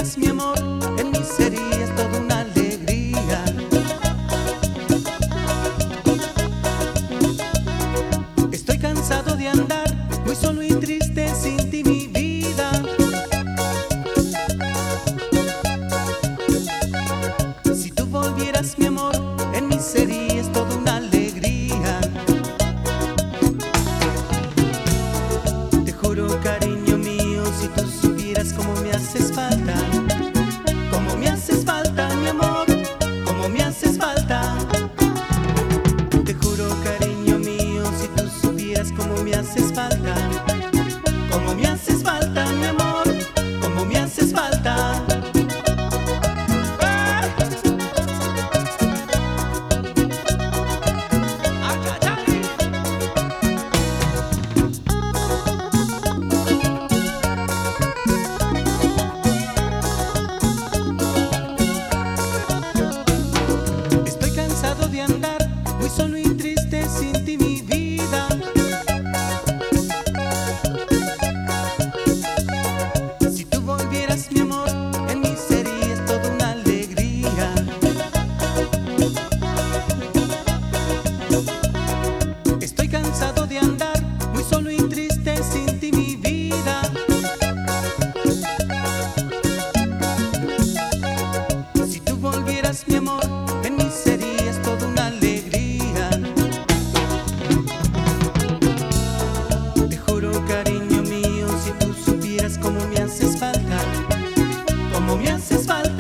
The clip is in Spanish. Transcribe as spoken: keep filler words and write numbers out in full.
volvieras mi amor, en mí serías toda una alegría. Estoy cansado de andar muy solo y triste sin ti, mi vida. Si tú volvieras mi amor, en mí serías toda una alegría. Te juro, cariño mío, si tú supieras cómo me haces falta, cómo me haces falta, mi amor, cómo me haces falta. Te juro, cariño mío, si tú supieras cómo me haces falta, cómo me haces falta, mi amor, cómo me haces falta. Estoy cansado de andar muy solo y triste sin ti, mi vida. Si tú volvieras mi amor, en mí serías toda una alegría. Estoy cansado de andar muy solo y triste sin ti, mi vida. Si tú volvieras mi amor, en mí serías toda una alegría. Te juro, cariño mío, si tú supieras cómo me haces falta, cómo me haces falta.